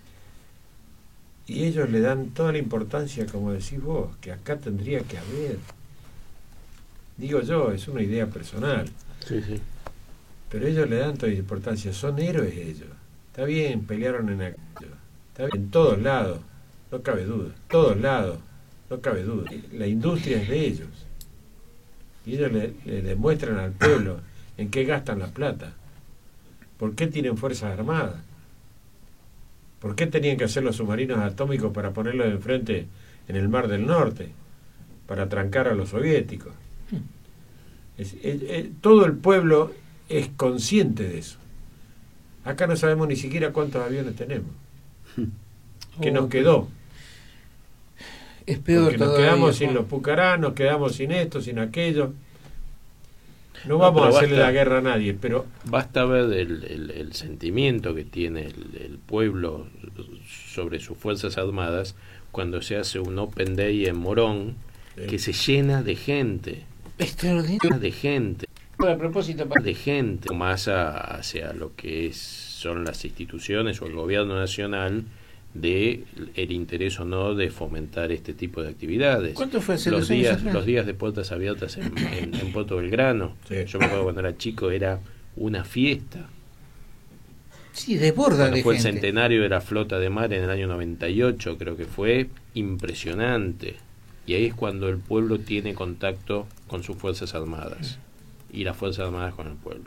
y ellos le dan toda la importancia, como decís vos, que acá tendría que haber. Digo yo, es una idea personal, Sí, sí. pero ellos le dan toda la importancia, son héroes ellos. Está bien, pelearon en aquello, está bien, en todos lados, no cabe duda, todos lados, no cabe duda. La industria es de ellos, y ellos le, le demuestran al pueblo en qué gastan la plata, por qué tienen fuerzas armadas, por qué tenían que hacer los submarinos atómicos para ponerlos enfrente en el Mar del Norte, para trancar a los soviéticos. Es- es- es- todo el pueblo es consciente de eso. Acá no sabemos ni siquiera cuántos aviones tenemos. ¿Qué nos quedó? Es peor Porque nos todavía, quedamos sin Juan. los Pucará, nos quedamos sin esto, sin aquello. No vamos no, a hacerle basta, la guerra a nadie, pero basta ver el, el, el sentimiento que tiene el, el pueblo sobre sus fuerzas armadas cuando se hace un Open Day en Morón, sí, que se llena de gente, extraordinario, de gente, a propósito de gente, más a, hacia lo que es, son las instituciones o el gobierno nacional, de el interés o no de fomentar este tipo de actividades. ¿Cuánto fue hace los dos días años los días de puertas abiertas en, en, en Puerto Belgrano? Sí. Yo me acuerdo cuando era chico, era una fiesta. Sí, desborda cuando de fue gente. El centenario de la flota de mar en el año noventa y ocho, creo que fue impresionante. Y ahí es cuando el pueblo tiene contacto con sus fuerzas armadas y las fuerzas armadas con el pueblo.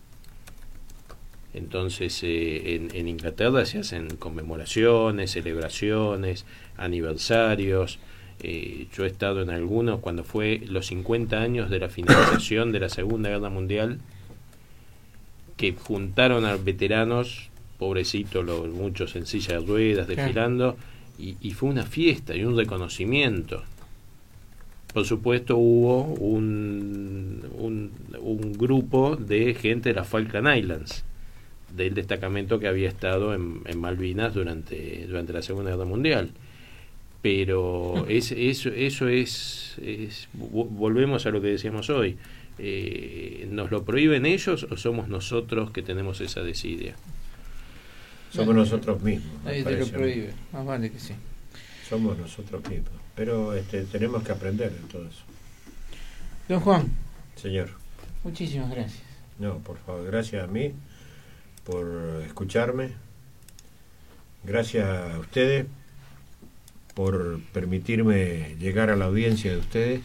Entonces eh, en, en Inglaterra se hacen conmemoraciones, celebraciones, aniversarios. Eh, yo he estado en algunos cuando fue los cincuenta años de la finalización de la Segunda Guerra Mundial, que juntaron a veteranos, pobrecitos, los, muchos en silla de ruedas, desfilando, y, y fue una fiesta y un reconocimiento. Por supuesto hubo un, un, un grupo de gente de las Falkland Islands, del destacamento que había estado en, en Malvinas durante, durante la Segunda Guerra Mundial. Pero es, eso, eso es, es, volvemos a lo que decíamos hoy, eh, ¿nos lo prohíben ellos o somos nosotros que tenemos esa desidia? Somos nosotros mismos. Nadie te lo prohíbe, más vale que sí. Somos nosotros mismos, pero este, tenemos que aprender de todo eso. Don Juan. Señor. Muchísimas gracias. No, por favor, gracias a mí por escucharme, gracias a ustedes por permitirme llegar a la audiencia de ustedes.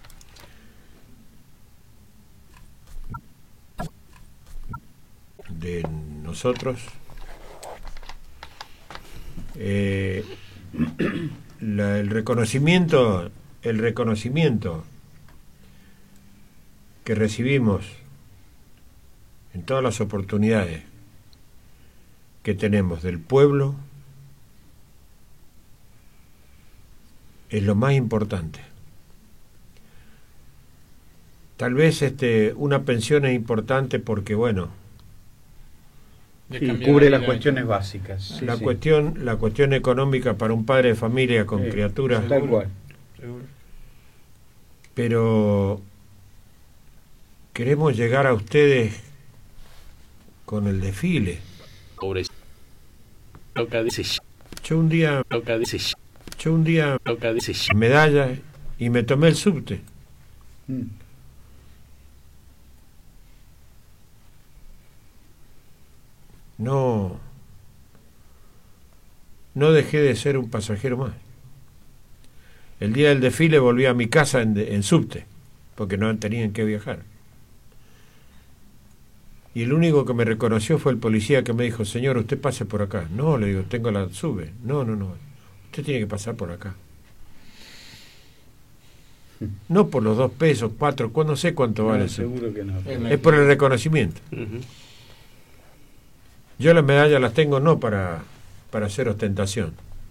De nosotros. Eh, la, el reconocimiento, el reconocimiento que recibimos en todas las oportunidades que tenemos del pueblo es lo más importante. Tal vez este una pensión es importante porque bueno, sí, cubre las cuestiones básicas. Sí, la sí. cuestión la cuestión económica para un padre de familia con sí, criaturas, tal cual. Pero queremos llegar a ustedes con el desfile. Pobre. Toca dice. Yo un día Toca dice. Yo un día Toca dice. medalla y me tomé el subte. Mm. No, no dejé de ser un pasajero más. El día del desfile volví a mi casa en, en subte, porque no tenían que viajar. Y el único que me reconoció fue el policía que me dijo, señor, usted pase por acá. No, le digo, tengo la sube. No, no, no, usted tiene que pasar por acá. No por los dos pesos, cuatro, no sé cuánto no, vale eso. Seguro que no. Es por el reconocimiento. Uh-huh. Yo las medallas las tengo no para, para hacer ostentación.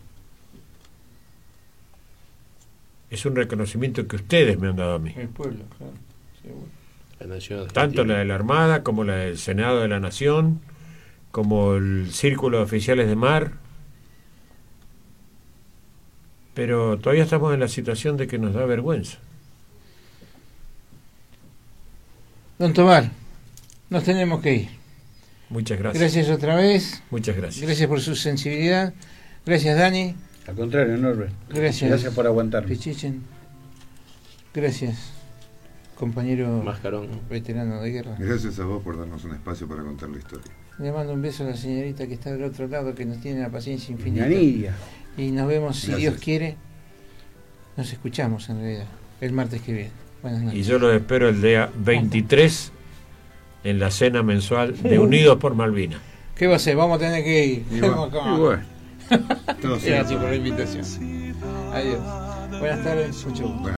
Es un reconocimiento que ustedes me han dado a mí. El pueblo, claro, seguro. La Nación Tanto la de la Armada como la del Senado de la Nación, como el Círculo de Oficiales de Mar. Pero todavía estamos en la situación de que nos da vergüenza. Don Tobar, nos tenemos que ir. Muchas gracias. Gracias otra vez. Muchas gracias. Gracias por su sensibilidad. Gracias, Dani. Al contrario, Norbert. Gracias. Gracias por aguantarme. Pichichen. Gracias, compañero Mascarón, veterano de guerra. Gracias a vos por darnos un espacio para contar la historia. Le mando un beso a la señorita que está del otro lado, que nos tiene la paciencia infinita. Nidia. Y nos vemos, si Gracias. Dios quiere. Nos escuchamos en realidad el martes que viene. Buenas noches. Y yo los espero el día veintitrés en la cena mensual de Unidos por Malvinas. ¿Qué va a hacer? Vamos a tener que ir. Y bueno, Y bueno. Todo Gracias cierto. por la invitación. Adiós. Buenas tardes. Mucho gusto. Buenas